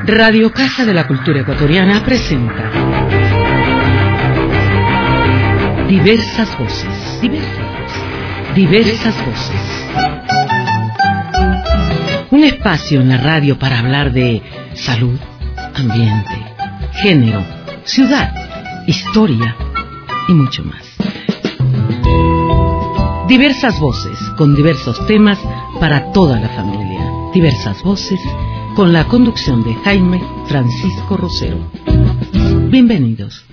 Radio Casa de la Cultura Ecuatoriana presenta Diversas Voces. Diversas Voces. Un espacio en la radio para hablar de salud, ambiente, género, ciudad, historia y mucho más. Diversas voces con diversos temas para toda la familia. Diversas voces con la conducción de Jaime Francisco Rosero. Bienvenidos.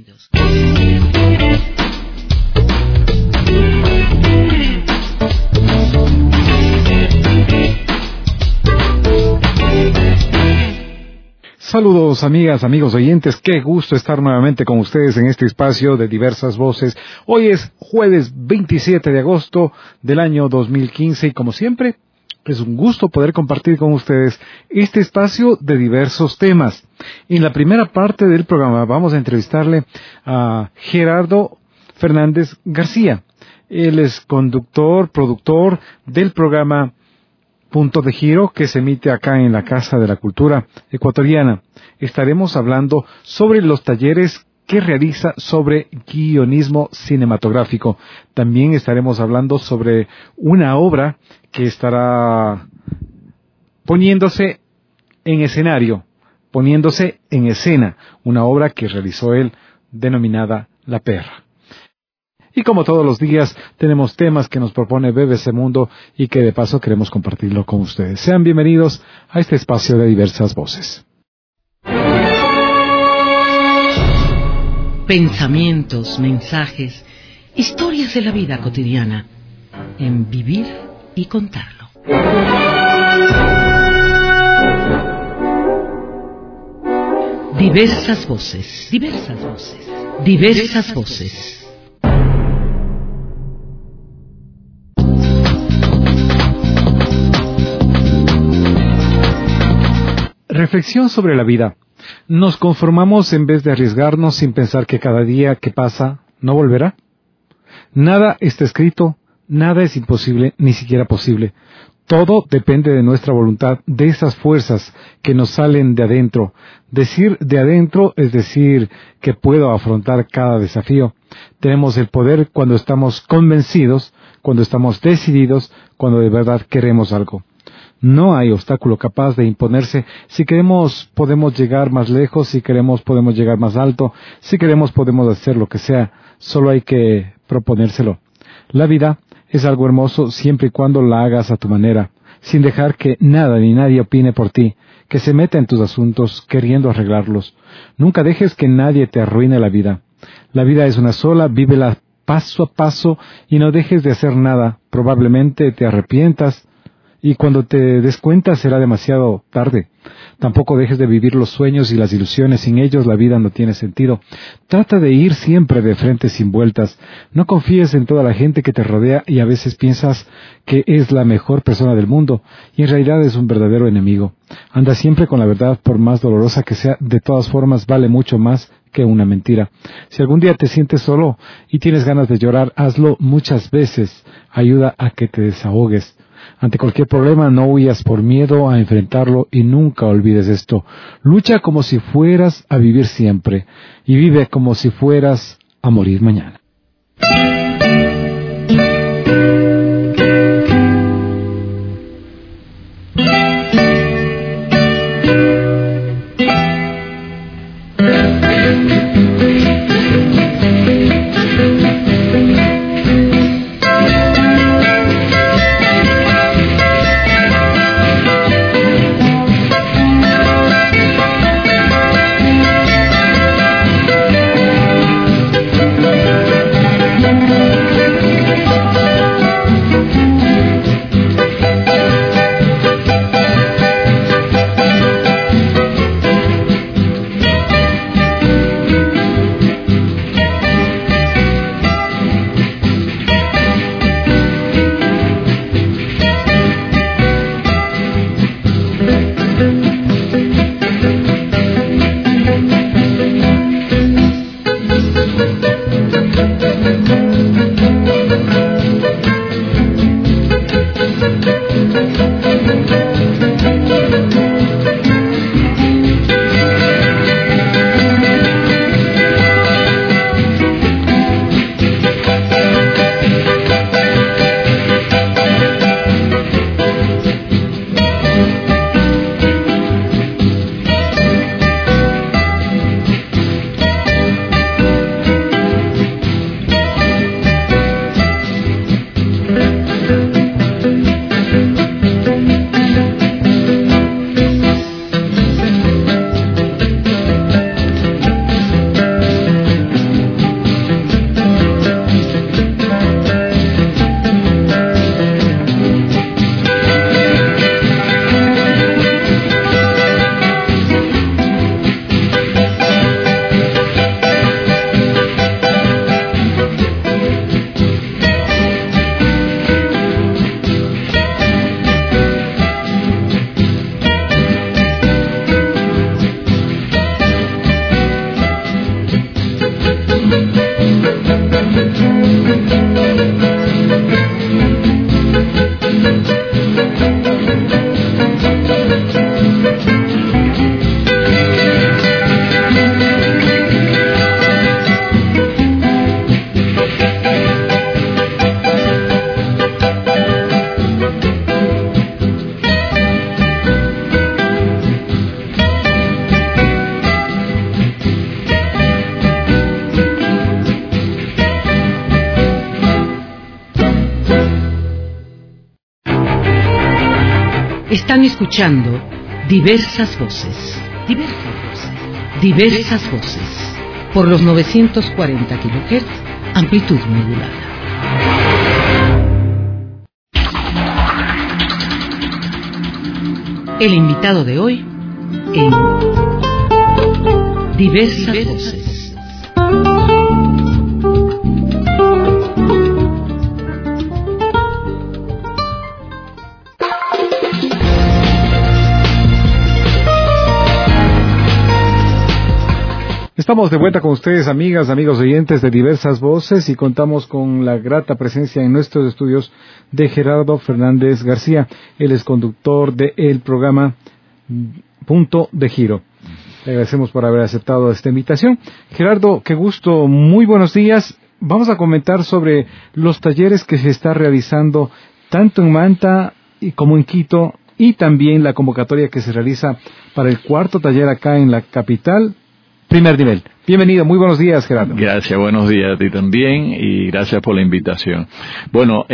Saludos amigas, amigos oyentes, qué gusto estar nuevamente con ustedes en este espacio de Diversas Voces. Hoy es jueves 27 de agosto del año 2015 y como siempre es un gusto poder compartir con ustedes este espacio de diversos temas. En la primera parte del programa vamos a entrevistarle a Gerardo Fernández García. Él es conductor, productor del programa Punto de Giro, que se emite acá en la Casa de la Cultura Ecuatoriana. Estaremos hablando sobre los talleres que realiza sobre guionismo cinematográfico. También estaremos hablando sobre una obra que estará poniéndose en escenario, poniéndose en escena, una obra que realizó él denominada La Perra. Y como todos los días, tenemos temas que nos propone BBC Mundo y que de paso queremos compartirlo con ustedes. Sean bienvenidos a este espacio de Diversas Voces. Pensamientos, mensajes, historias de la vida cotidiana, en Vivir y Contarlo. Diversas voces. Reflexión sobre la vida. ¿Nos conformamos en vez de arriesgarnos sin pensar que cada día que pasa no volverá? Nada está escrito, nada es imposible, ni siquiera posible. Todo depende de nuestra voluntad, de esas fuerzas que nos salen de adentro. Decir de adentro es decir que puedo afrontar cada desafío. Tenemos el poder cuando estamos convencidos, cuando estamos decididos, cuando de verdad queremos algo. No hay obstáculo capaz de imponerse. Si queremos, podemos llegar más lejos. Si queremos, podemos llegar más alto. Si queremos, podemos hacer lo que sea. Solo hay que proponérselo. La vida es algo hermoso siempre y cuando la hagas a tu manera, sin dejar que nada ni nadie opine por ti, que se meta en tus asuntos queriendo arreglarlos. Nunca dejes que nadie te arruine la vida. La vida es una sola, vívela paso a paso y no dejes de hacer nada. Probablemente te arrepientas. Y cuando te des cuenta será demasiado tarde. Tampoco dejes de vivir los sueños y las ilusiones. Sin ellos la vida no tiene sentido. Trata de ir siempre de frente sin vueltas. No confíes en toda la gente que te rodea y a veces piensas que es la mejor persona del mundo y en realidad es un verdadero enemigo. Anda siempre con la verdad, por más dolorosa que sea. De todas formas vale mucho más que una mentira. Si algún día te sientes solo y tienes ganas de llorar, hazlo muchas veces. Ayuda a que te desahogues. Ante cualquier problema no huyas por miedo a enfrentarlo y nunca olvides esto. Lucha como si fueras a vivir siempre y vive como si fueras a morir mañana. Están escuchando Diversas Voces. Diversas Voces. Por los 940 kHz, amplitud modulada. El invitado de hoy en Diversas Voces. Estamos de vuelta con ustedes, amigas, amigos oyentes de Diversas Voces, y contamos con la grata presencia en nuestros estudios de Gerardo Fernández García. Él es conductor del programa Punto de Giro. Le agradecemos por haber aceptado esta invitación. Gerardo, qué gusto, muy buenos días. Vamos a comentar sobre los talleres que se está realizando tanto en Manta como en Quito, y también la convocatoria que se realiza para el cuarto taller acá en la capital. Primer nivel. Bienvenido, muy buenos días, Gerardo. Gracias, buenos días a ti también y gracias por la invitación. Bueno,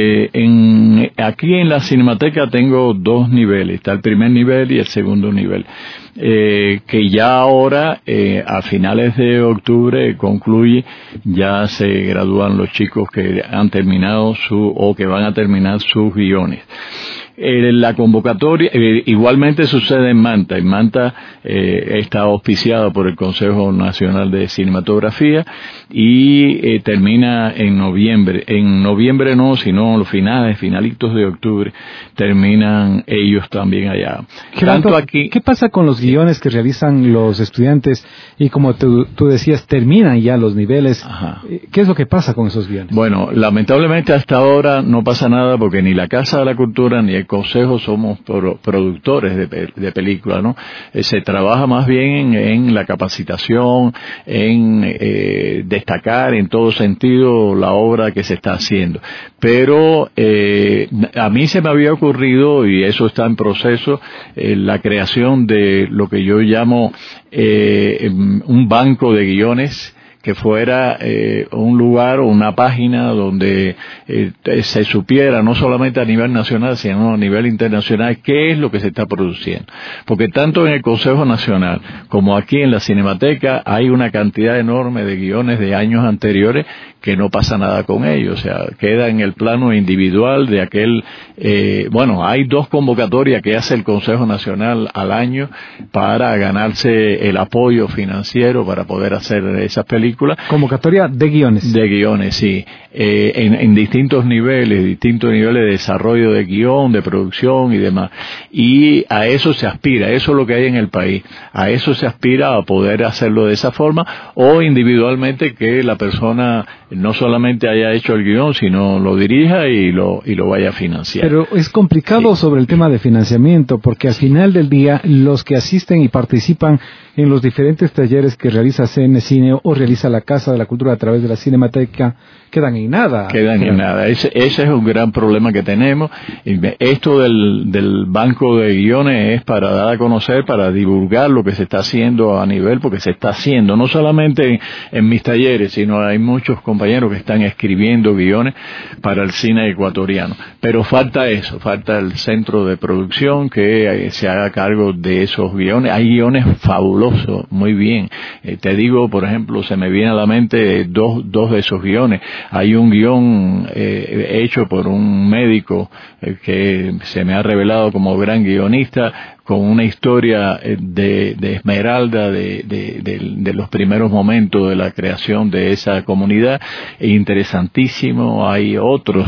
aquí en la Cinemateca tengo dos niveles, está el primer nivel y el segundo nivel, que ya ahora, a finales de octubre concluye, ya se gradúan los chicos que han terminado o que van a terminar sus guiones. La convocatoria igualmente sucede en Manta. En Manta está auspiciada por el Consejo Nacional de Cinematografía y termina en noviembre. En noviembre no, sino los finalitos de octubre terminan ellos también allá. Gerardo, tanto aquí, ¿qué pasa con los guiones que realizan los estudiantes y, como tú decías, terminan ya los niveles? Ajá. ¿Qué es lo que pasa con esos guiones? Bueno, lamentablemente hasta ahora no pasa nada porque ni la Casa de la Cultura ni el Consejo somos productores de películas, ¿no? Se trabaja más bien en la capacitación, en destacar en todo sentido la obra que se está haciendo. Pero a mí se me había ocurrido, y eso está en proceso, la creación de lo que yo llamo un banco de guiones, que fuera un lugar o una página donde se supiera, no solamente a nivel nacional, sino a nivel internacional, qué es lo que se está produciendo. Porque tanto en el Consejo Nacional como aquí en la Cinemateca hay una cantidad enorme de guiones de años anteriores que no pasa nada con ellos, o sea, queda en el plano individual de aquel, hay dos convocatorias que hace el Consejo Nacional al año para ganarse el apoyo financiero para poder hacer esas películas. Convocatoria de guiones. De guiones, sí. En distintos niveles de desarrollo de guión, de producción y demás. Y a eso se aspira, eso es lo que hay en el país. A eso se aspira, a poder hacerlo de esa forma, o individualmente que la persona no solamente haya hecho el guión, sino lo dirija y lo vaya a financiar. Pero es complicado, sí, sobre el tema de financiamiento, porque al final del día los que asisten y participan en los diferentes talleres que realiza CN Cine o realiza la Casa de la Cultura a través de la Cinemateca quedan en nada. Quedan en nada. Ese es un gran problema que tenemos. Esto del banco de guiones es para dar a conocer, para divulgar lo que se está haciendo a nivel, porque se está haciendo, no solamente en mis talleres, sino hay muchos compañeros que están escribiendo guiones para el cine ecuatoriano. Pero falta eso, falta el centro de producción que se haga cargo de esos guiones. Hay guiones fabulosos, muy bien. Te digo, por ejemplo, se me viene a la mente dos de esos guiones. Hay un guión hecho por un médico que se me ha revelado como gran guionista, con una historia de Esmeralda, de los primeros momentos de la creación de esa comunidad, interesantísimo. Hay otros,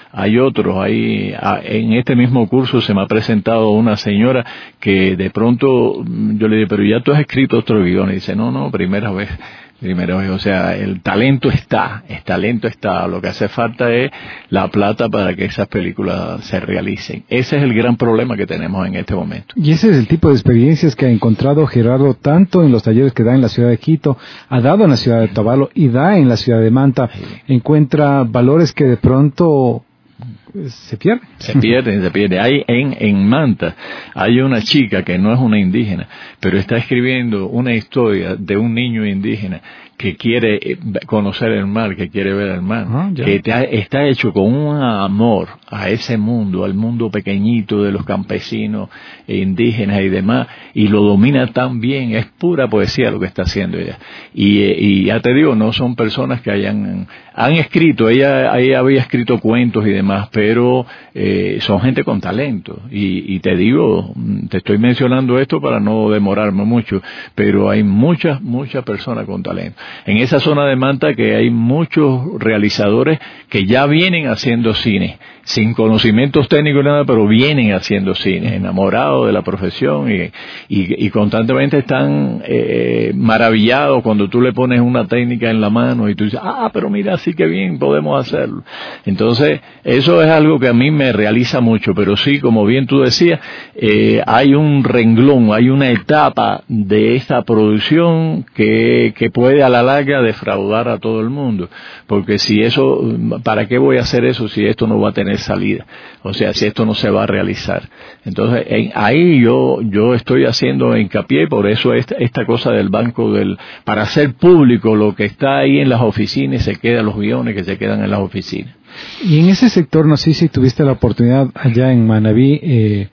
en este mismo curso se me ha presentado una señora que de pronto yo le digo, pero ya tú has escrito otro guión, y dice, no, primera vez, o sea, el talento está, lo que hace falta es la plata para que esas películas se realicen. Ese es el gran problema que tenemos en este momento. Y ese es el tipo de experiencias que ha encontrado Gerardo tanto en los talleres que da en la ciudad de Quito, ha dado en la ciudad de Otavalo y da en la ciudad de Manta. Sí. Encuentra valores que de pronto se pierde. Se pierde. Hay en Manta, hay una chica que no es una indígena, pero está escribiendo una historia de un niño indígena que quiere conocer el mar, que quiere ver el mar, que está hecho con un amor a ese mundo, al mundo pequeñito de los campesinos e indígenas y demás, y lo domina tan bien, es pura poesía lo que está haciendo ella. Y ya te digo, no son personas que han escrito, ella había escrito cuentos y demás, pero son gente con talento. Y te digo, te estoy mencionando esto para no demorarme mucho, pero hay muchas personas con talento. En esa zona de Manta que hay muchos realizadores que ya vienen haciendo cine, sin conocimientos técnicos nada, pero vienen haciendo cine, enamorados de la profesión y constantemente están maravillados cuando tú le pones una técnica en la mano y tú dices, pero mira, sí que bien podemos hacerlo. Entonces, eso es algo que a mí me realiza mucho, pero sí, como bien tú decías, hay un renglón, hay una etapa de esta producción que puede a la larga defraudar a todo el mundo, porque si eso, ¿para qué voy a hacer eso si esto no va a tener salida? O sea, si esto no se va a realizar. Entonces, ahí yo estoy haciendo hincapié, por eso esta cosa del banco para hacer público lo que está ahí en las oficinas, se quedan los guiones que se quedan en las oficinas. Y en ese sector, no sé si tuviste la oportunidad allá en Manabí,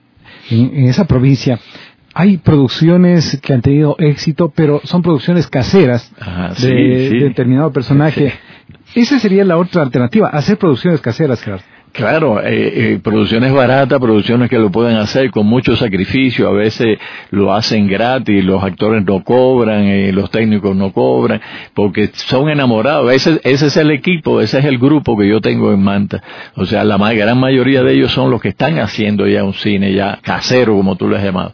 en esa provincia, hay producciones que han tenido éxito, pero son producciones caseras de determinado personaje. Sí. Esa sería la otra alternativa, hacer producciones caseras, Gerardo. Claro, producciones baratas, producciones que lo pueden hacer con mucho sacrificio, a veces lo hacen gratis, los actores no cobran, los técnicos no cobran, porque son enamorados. Ese es el equipo, ese es el grupo que yo tengo en Manta. O sea, la gran mayoría de ellos son los que están haciendo ya un cine ya casero, como tú lo has llamado.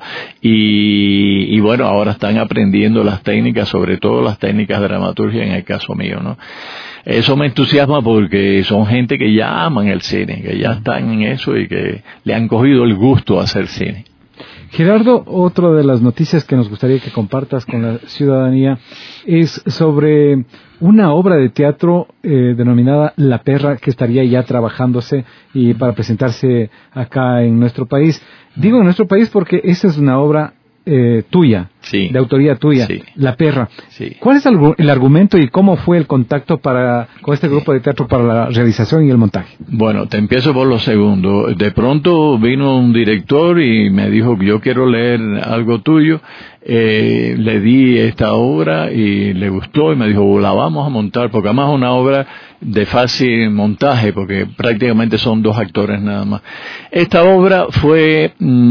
Y bueno, ahora están aprendiendo las técnicas, sobre todo las técnicas de dramaturgia en el caso mío, ¿no? Eso me entusiasma porque son gente que ya aman el cine, que ya están en eso y que le han cogido el gusto a hacer cine. Gerardo, otra de las noticias que nos gustaría que compartas con la ciudadanía es sobre una obra de teatro denominada La Perra, que estaría ya trabajándose y para presentarse acá en nuestro país. Digo en nuestro país porque esa es una obra tuya, sí, de autoría tuya, sí, La Perra. Sí. ¿Cuál es el argumento y cómo fue el contacto con este grupo de teatro para la realización y el montaje? Bueno, te empiezo por lo segundo. De pronto vino un director y me dijo que yo quiero leer algo tuyo. Le di esta obra y le gustó y me dijo, la vamos a montar, porque además es una obra de fácil montaje, porque prácticamente son 2 actores nada más. Esta obra fue,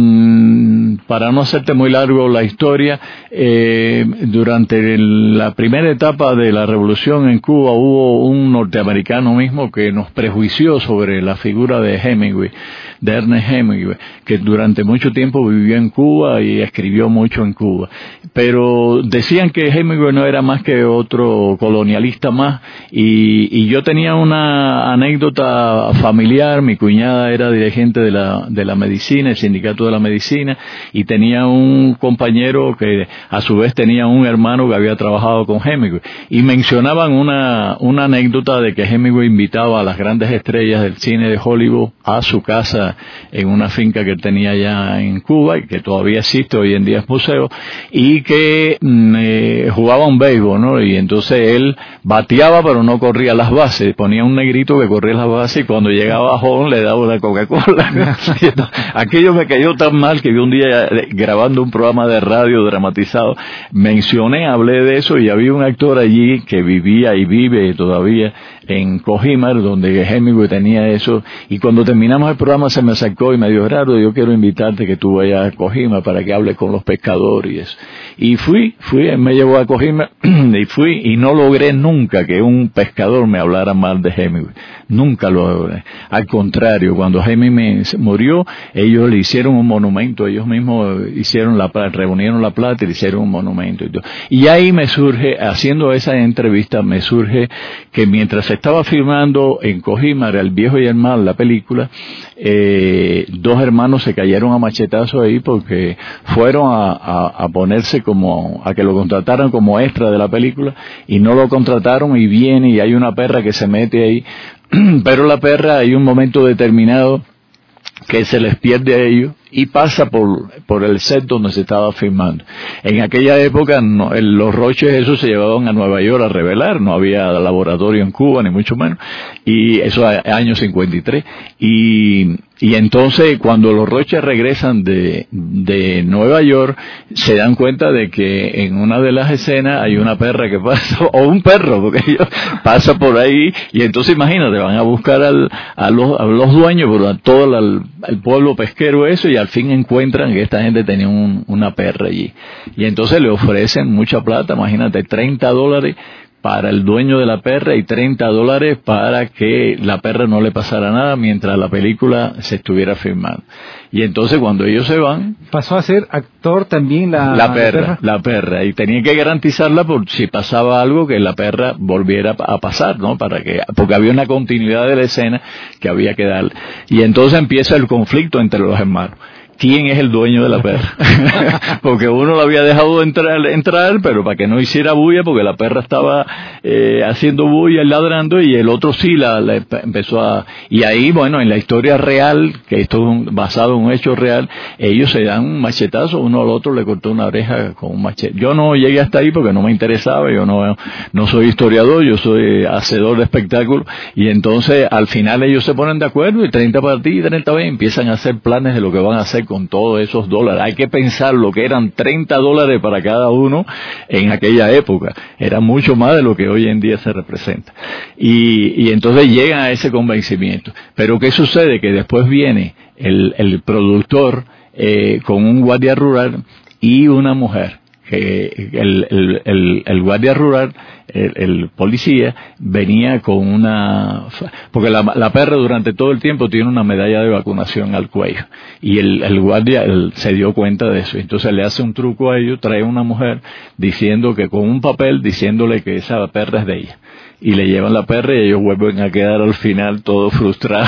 para no hacerte muy largo la historia, durante la primera etapa de la revolución en Cuba hubo un norteamericano mismo que nos prejuició sobre la figura de Hemingway, de Ernest Hemingway, que durante mucho tiempo vivió en Cuba y escribió mucho en Cuba. Pero decían que Hemingway no era más que otro colonialista más, y yo tenía una anécdota familiar. Mi cuñada era dirigente de la medicina, el sindicato de la medicina, y tenía un compañero que a su vez tenía un hermano que había trabajado con Hemingway, y mencionaban una anécdota de que Hemingway invitaba a las grandes estrellas del cine de Hollywood a su casa en una finca que tenía allá en Cuba y que todavía existe, hoy en día es museo, y que jugaban béisbol, ¿no? Y entonces él bateaba pero no corría las bases, ponía un negrito que corría las bases y cuando llegaba a home le daba una Coca-Cola. Aquello me cayó tan mal que un día grabando un programa de radio dramatizado hablé de eso, y había un actor allí que vivía y vive todavía en Cojimar, donde Hemingway tenía eso, y cuando terminamos el programa se me acercó y me dijo, Gerardo, yo quiero invitarte que tú vayas a Cojimar para que hables con los pescadores y eso. Y fui, él me llevó a Cojimar y fui, y no logré nunca que un pescador me hablara mal de Hemingway. Nunca lo logré. Al contrario, cuando Hemingway murió, ellos le hicieron un monumento, ellos mismos reunieron la plata y le hicieron un monumento. Y ahí me surge, haciendo esa entrevista, me surge que mientras se estaba filmando en Cojimar, El Viejo y el Mal, la película, 2 hermanos se cayeron a machetazos ahí porque fueron a ponerse a que lo contrataran como extra de la película, y no lo contrataron, y viene y hay una perra que se mete ahí pero la perra hay un momento determinado que se les pierde a ellos y pasa por el set donde se estaba filmando. En aquella época los roches esos se llevaban a Nueva York a revelar, no había laboratorio en Cuba ni mucho menos, y eso año 53, y entonces cuando los roches regresan de Nueva York se dan cuenta de que en una de las escenas hay una perra que pasa, o un perro, porque ellos pasa por ahí, y entonces imagínate, van a buscar a los dueños, pero a todo el pueblo pesquero eso, y al fin encuentran que esta gente tenía una perra allí. Y entonces le ofrecen mucha plata, imagínate, $30 para el dueño de la perra y $30 para que la perra no le pasara nada mientras la película se estuviera filmando. Y entonces cuando ellos se van... Pasó a ser actor también la perra, y tenía que garantizarla por si pasaba algo que la perra volviera a pasar, ¿no? Porque había una continuidad de la escena que había que darle. Y entonces empieza el conflicto entre los hermanos. ¿Quién es el dueño de la perra? Porque uno lo había dejado entrar, pero para que no hiciera bulla, porque la perra estaba haciendo bulla y ladrando, y el otro sí la empezó a... Y ahí, bueno, en la historia real, que esto es basado en un hecho real, ellos se dan un machetazo, uno al otro le cortó una oreja con un machete. Yo no llegué hasta ahí porque no me interesaba, yo no soy historiador, yo soy hacedor de espectáculos, y entonces al final ellos se ponen de acuerdo, y 30 para ti y 30 para mí, empiezan a hacer planes de lo que van a hacer con todos esos dólares. Hay que pensar lo que eran $30 para cada uno en aquella época. Era mucho más de lo que hoy en día se representa. Y entonces llegan a ese convencimiento. Pero ¿qué sucede? Que después viene el productor con un guardia rural y una mujer. El guardia rural, el policía, venía con porque la perra durante todo el tiempo tiene una medalla de vacunación al cuello, y el guardia se dio cuenta de eso, entonces le hace un truco a ellos, trae una mujer diciendo que con un papel diciéndole que esa perra es de ella, y le llevan la perra y ellos vuelven a quedar al final todos frustrados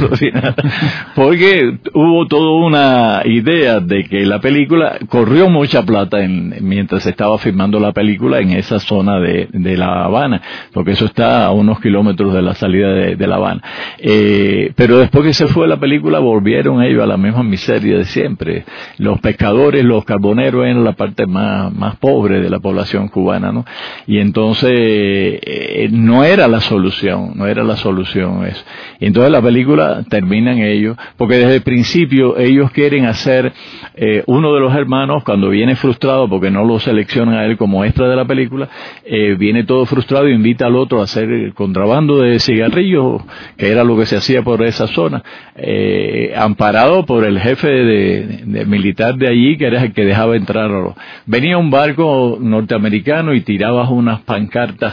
porque hubo toda una idea de que la película corrió mucha plata mientras se estaba filmando la película en esa zona de La Habana, porque eso está a unos kilómetros de la salida de La Habana, pero después que se fue la película volvieron ellos a la misma miseria de siempre. Los pescadores, los carboneros eran la parte más pobre de la población cubana, ¿no? Y entonces no era la solución eso. Y entonces la película termina en ellos, porque desde el principio ellos quieren hacer, uno de los hermanos cuando viene frustrado porque no lo seleccionan a él como extra de la película, viene todo frustrado y invita al otro a hacer contrabando de cigarrillos, que era lo que se hacía por esa zona, amparado por el jefe de militar de allí, que era el que dejaba entrar. Venía un barco norteamericano y tiraba unas pancartas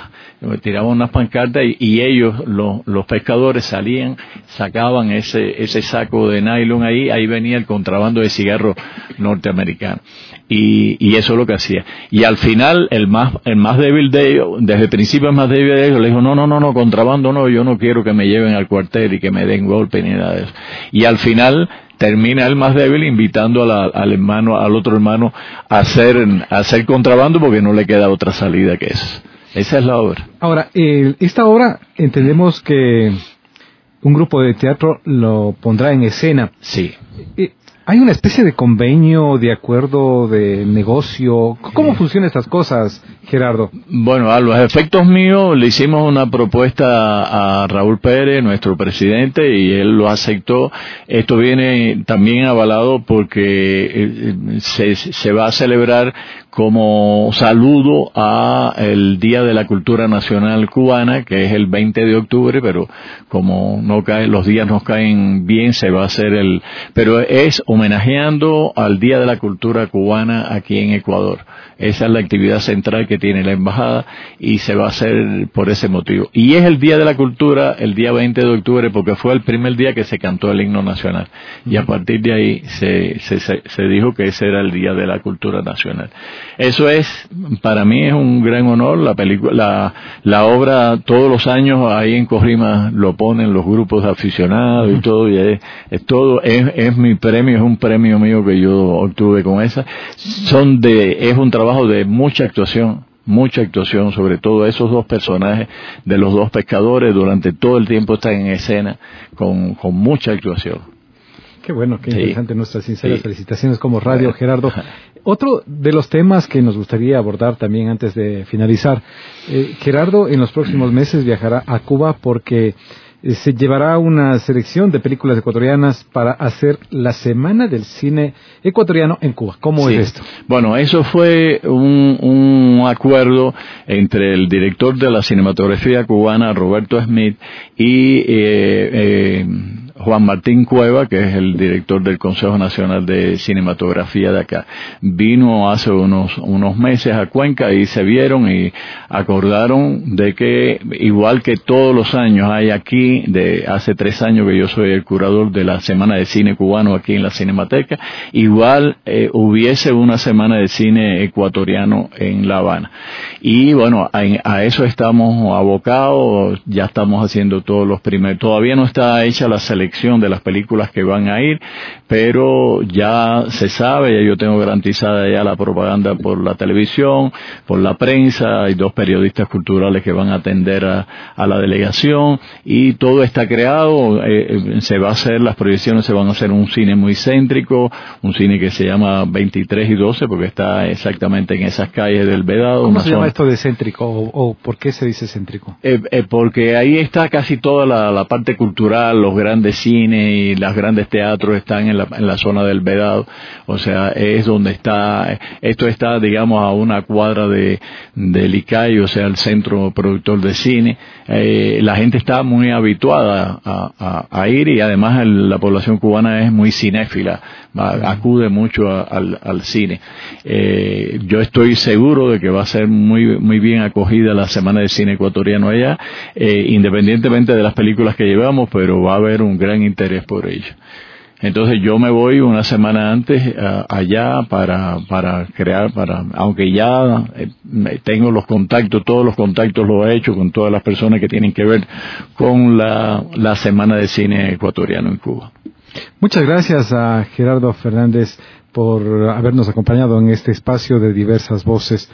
y ellos, los pescadores, salían, sacaban ese saco de nylon ahí venía el contrabando de cigarros norteamericano. Y eso es lo que hacía. Y al final, el más débil de ellos, desde el principio el más débil de ellos, le dijo, no, contrabando no, yo no quiero que me lleven al cuartel y que me den golpe ni nada de eso. Y al final, termina el más débil invitando al otro hermano a hacer contrabando porque no le queda otra salida que esa. Esa es la obra. Ahora, esta obra entendemos que un grupo de teatro lo pondrá en escena. Sí. ¿Hay una especie de convenio, de acuerdo, de negocio? ¿Cómo funcionan estas cosas, Gerardo? Bueno, a los efectos míos le hicimos una propuesta a Raúl Pérez, nuestro presidente, y él lo aceptó. Esto viene también avalado porque se va a celebrar como saludo a el Día de la Cultura Nacional Cubana, que es el 20 de octubre, pero como los días nos caen bien, se va a hacer pero es homenajeando al Día de la Cultura Cubana aquí en Ecuador. Esa es la actividad central que tiene la embajada y se va a hacer por ese motivo. Y es el Día de la Cultura, el día 20 de octubre, porque fue el primer día que se cantó el himno nacional. Y a partir de ahí se dijo que ese era el Día de la Cultura Nacional. Eso para mí es un gran honor. La película, la obra, todos los años ahí en Corrima lo ponen los grupos de aficionados y todo, y es mi premio, es un premio mío que yo obtuve con esa. Es un trabajo de mucha actuación, mucha actuación, sobre todo esos dos personajes de los dos pescadores, durante todo el tiempo están en escena con mucha actuación. Qué bueno, qué interesante. Nuestras sinceras felicitaciones como radio, Gerardo. Ajá. Otro de los temas que nos gustaría abordar también antes de finalizar, Gerardo en los próximos meses viajará a Cuba porque se llevará una selección de películas ecuatorianas para hacer la Semana del Cine Ecuatoriano en Cuba. ¿Cómo es esto? Bueno, eso fue un acuerdo entre el director de la cinematografía cubana, Roberto Smith, y Juan Martín Cueva, que es el director del Consejo Nacional de Cinematografía de acá. Vino hace unos meses a Cuenca y se vieron y acordaron de que, igual que todos los años hay aquí, de hace 3 años que yo soy el curador de la Semana de Cine Cubano aquí en la Cinemateca, igual hubiese una Semana de Cine Ecuatoriano en La Habana. Y bueno, a eso estamos abocados, ya estamos haciendo todos los primeros. Todavía no está hecha la selección de las películas que van a ir, pero ya se sabe, ya yo tengo garantizada ya la propaganda por la televisión, por la prensa, hay 2 periodistas culturales que van a atender a la delegación, y todo está creado, se va a hacer, las proyecciones se van a hacer un cine muy céntrico, un cine que se llama 23 y 12, porque está exactamente en esas calles del Vedado. ¿Cómo se llama esto de céntrico, o por qué se dice céntrico? Porque ahí está casi toda la parte cultural, los grandes cines y los grandes teatros están en la zona del Vedado, o sea, es donde está, esto está, digamos, a una cuadra del ICAI, o sea, el centro productor de cine. La gente está muy habituada a ir, y además la población cubana es muy cinéfila, acude mucho al cine. Yo estoy seguro de que va a ser muy bien acogida la Semana de Cine Ecuatoriano allá, independientemente de las películas que llevamos, pero va a haber un gran interés por ello. Entonces yo me voy una semana antes allá para crear, aunque ya tengo los contactos, todos los contactos los he hecho con todas las personas que tienen que ver con la Semana de Cine Ecuatoriano en Cuba. Muchas gracias a Gerardo Fernández por habernos acompañado en este espacio de Diversas Voces.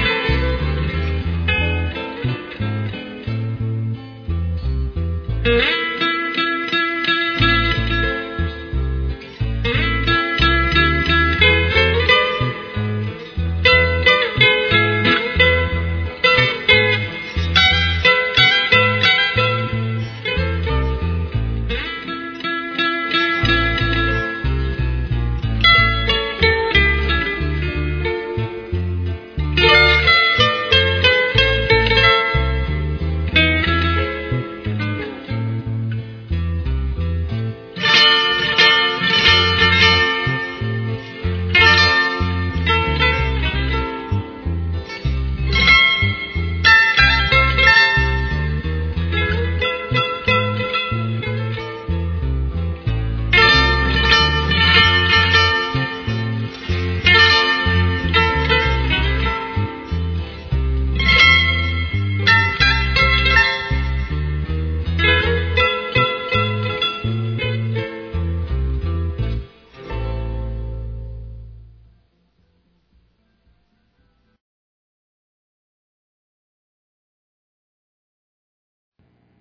Mm-hmm.